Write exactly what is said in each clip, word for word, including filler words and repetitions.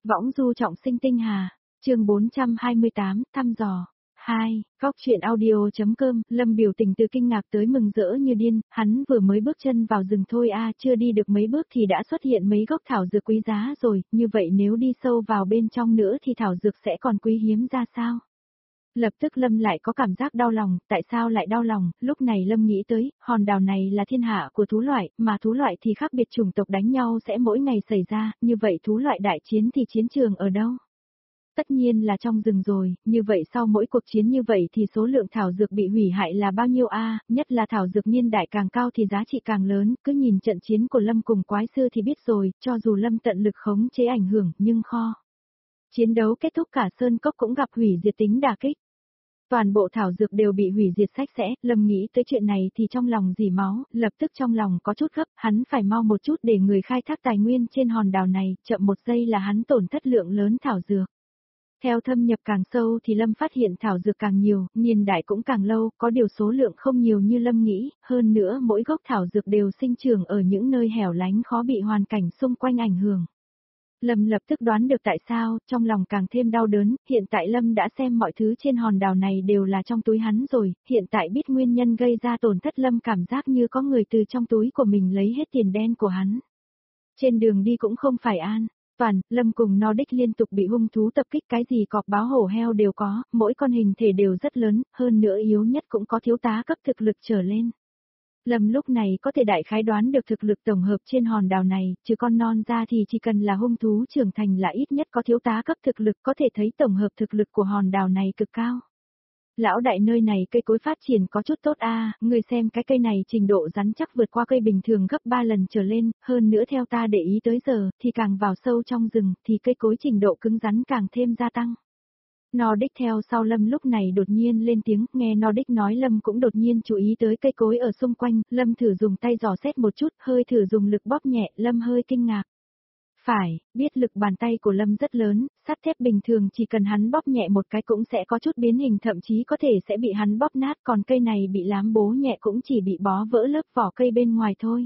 Võng du trọng sinh tinh hà, chương bốn trăm hai mươi tám, thăm dò. hai, góc chuyện audio.com, Lâm biểu tình từ kinh ngạc tới mừng rỡ như điên, hắn vừa mới bước chân vào rừng thôi a, chưa đi được mấy bước thì đã xuất hiện mấy gốc thảo dược quý giá rồi, như vậy nếu đi sâu vào bên trong nữa thì thảo dược sẽ còn quý hiếm ra sao? Lập tức Lâm lại có cảm giác đau lòng, tại sao lại đau lòng, lúc này Lâm nghĩ tới, hòn đảo này là thiên hạ của thú loại, mà thú loại thì khác biệt chủng tộc đánh nhau sẽ mỗi ngày xảy ra, như vậy thú loại đại chiến thì chiến trường ở đâu? Tất nhiên là trong rừng rồi, như vậy sau mỗi cuộc chiến như vậy thì số lượng thảo dược bị hủy hại là bao nhiêu a, nhất là thảo dược niên đại càng cao thì giá trị càng lớn, cứ nhìn trận chiến của Lâm cùng quái sư thì biết rồi, cho dù Lâm tận lực khống chế ảnh hưởng, nhưng kho. Chiến đấu kết thúc cả sơn cốc cũng gặp hủy diệt tính đả kích. Toàn bộ thảo dược đều bị hủy diệt sạch sẽ, Lâm nghĩ tới chuyện này thì trong lòng dỉ máu, lập tức trong lòng có chút gấp, hắn phải mau một chút để người khai thác tài nguyên trên hòn đảo này, chậm một giây là hắn tổn thất lượng lớn thảo dược. Theo thâm nhập càng sâu thì Lâm phát hiện thảo dược càng nhiều, niên đại cũng càng lâu, có điều số lượng không nhiều như Lâm nghĩ, hơn nữa mỗi gốc thảo dược đều sinh trưởng ở những nơi hẻo lánh khó bị hoàn cảnh xung quanh ảnh hưởng. Lâm lập tức đoán được tại sao, trong lòng càng thêm đau đớn, hiện tại Lâm đã xem mọi thứ trên hòn đảo này đều là trong túi hắn rồi, hiện tại biết nguyên nhân gây ra tổn thất Lâm cảm giác như có người từ trong túi của mình lấy hết tiền đen của hắn. Trên đường đi cũng không phải an toàn, Lâm cùng Nordic liên tục bị hung thú tập kích, cái gì cọp báo hổ heo đều có, mỗi con hình thể đều rất lớn, hơn nữa yếu nhất cũng có thiếu tá cấp thực lực trở lên. Lâm lúc này có thể đại khái đoán được thực lực tổng hợp trên hòn đảo này, trừ con non ra thì chỉ cần là hung thú trưởng thành là ít nhất có thiếu tá cấp thực lực, có thể thấy tổng hợp thực lực của hòn đảo này cực cao. Lão đại, nơi này cây cối phát triển có chút tốt a, à, người xem cái cây này trình độ rắn chắc vượt qua cây bình thường gấp ba lần trở lên, hơn nữa theo ta để ý tới giờ, thì càng vào sâu trong rừng, thì cây cối trình độ cứng rắn càng thêm gia tăng. Nordic theo sau Lâm lúc này đột nhiên lên tiếng, nghe Nordic nói Lâm cũng đột nhiên chú ý tới cây cối ở xung quanh, Lâm thử dùng tay dò xét một chút, hơi thử dùng lực bóp nhẹ, Lâm hơi kinh ngạc. Phải, biết lực bàn tay của Lâm rất lớn, sắt thép bình thường chỉ cần hắn bóp nhẹ một cái cũng sẽ có chút biến hình, thậm chí có thể sẽ bị hắn bóp nát, còn cây này bị lám bố nhẹ cũng chỉ bị bó vỡ lớp vỏ cây bên ngoài thôi.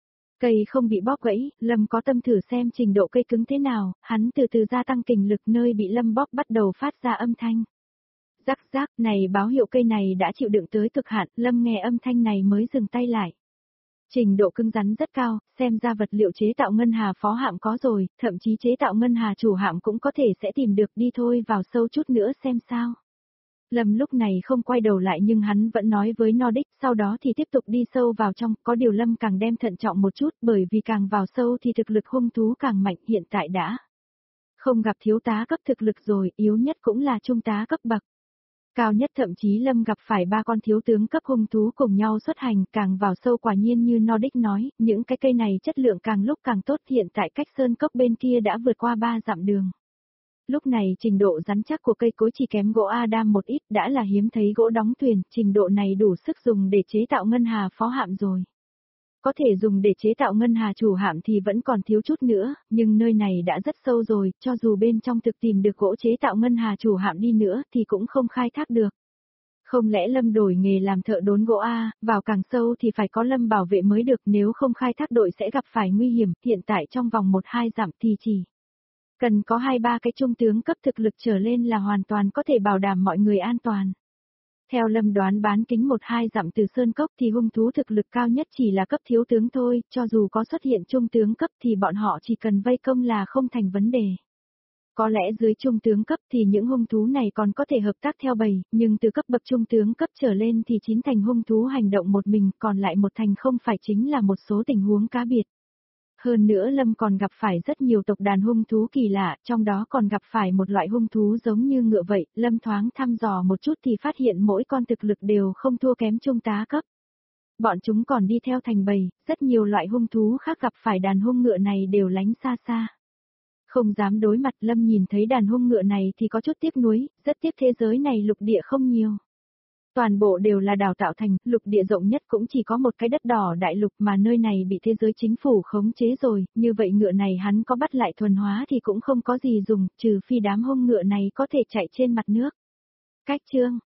Cây không bị bóp gãy, Lâm có tâm thử xem trình độ cây cứng thế nào, hắn từ từ gia tăng kình lực, nơi bị Lâm bóp bắt đầu phát ra âm thanh. Rắc rắc, này báo hiệu cây này đã chịu đựng tới cực hạn, Lâm nghe âm thanh này mới dừng tay lại. Trình độ cứng rắn rất cao, xem ra vật liệu chế tạo ngân hà phó hạm có rồi, thậm chí chế tạo ngân hà chủ hạm cũng có thể sẽ tìm được, đi thôi vào sâu chút nữa xem sao. Lâm lúc này không quay đầu lại nhưng hắn vẫn nói với Nordic, sau đó thì tiếp tục đi sâu vào trong, có điều Lâm càng đem thận trọng một chút, bởi vì càng vào sâu thì thực lực hung thú càng mạnh, hiện tại đã không gặp thiếu tá cấp thực lực rồi, yếu nhất cũng là trung tá cấp bậc. Cao nhất thậm chí Lâm gặp phải ba con thiếu tướng cấp hung thú cùng nhau xuất hành, càng vào sâu quả nhiên như Nordic nói, những cái cây này chất lượng càng lúc càng tốt, hiện tại cách sơn cốc bên kia đã vượt qua ba dặm đường. Lúc này trình độ rắn chắc của cây cối chỉ kém gỗ Adam một ít, đã là hiếm thấy gỗ đóng thuyền, trình độ này đủ sức dùng để chế tạo ngân hà phó hạm rồi. Có thể dùng để chế tạo ngân hà chủ hạm thì vẫn còn thiếu chút nữa, nhưng nơi này đã rất sâu rồi, cho dù bên trong thực tìm được gỗ chế tạo ngân hà chủ hạm đi nữa thì cũng không khai thác được. Không lẽ Lâm đổi nghề làm thợ đốn gỗ a, vào càng sâu thì phải có Lâm bảo vệ mới được, nếu không khai thác đội sẽ gặp phải nguy hiểm, hiện tại trong vòng một hai dặm thì chỉ cần có hai ba cái trung tướng cấp thực lực trở lên là hoàn toàn có thể bảo đảm mọi người an toàn. Theo Lâm đoán bán kính một hai dặm từ sơn cốc thì hung thú thực lực cao nhất chỉ là cấp thiếu tướng thôi, cho dù có xuất hiện trung tướng cấp thì bọn họ chỉ cần vây công là không thành vấn đề. Có lẽ dưới trung tướng cấp thì những hung thú này còn có thể hợp tác theo bầy, nhưng từ cấp bậc trung tướng cấp trở lên thì chín thành hung thú hành động một mình, còn lại một thành không phải, chính là một số tình huống cá biệt. Hơn nữa Lâm còn gặp phải rất nhiều tộc đàn hung thú kỳ lạ, trong đó còn gặp phải một loại hung thú giống như ngựa vậy, Lâm thoáng thăm dò một chút thì phát hiện mỗi con thực lực đều không thua kém trung tá cấp. Bọn chúng còn đi theo thành bầy, rất nhiều loại hung thú khác gặp phải đàn hung ngựa này đều lánh xa xa. Không dám đối mặt, Lâm nhìn thấy đàn hung ngựa này thì có chút tiếc nuối, rất tiếc thế giới này lục địa không nhiều. Toàn bộ đều là đảo tạo thành, lục địa rộng nhất cũng chỉ có một cái đất đỏ đại lục mà nơi này bị thế giới chính phủ khống chế rồi, như vậy ngựa này hắn có bắt lại thuần hóa thì cũng không có gì dùng, trừ phi đám hung ngựa này có thể chạy trên mặt nước. Cách chương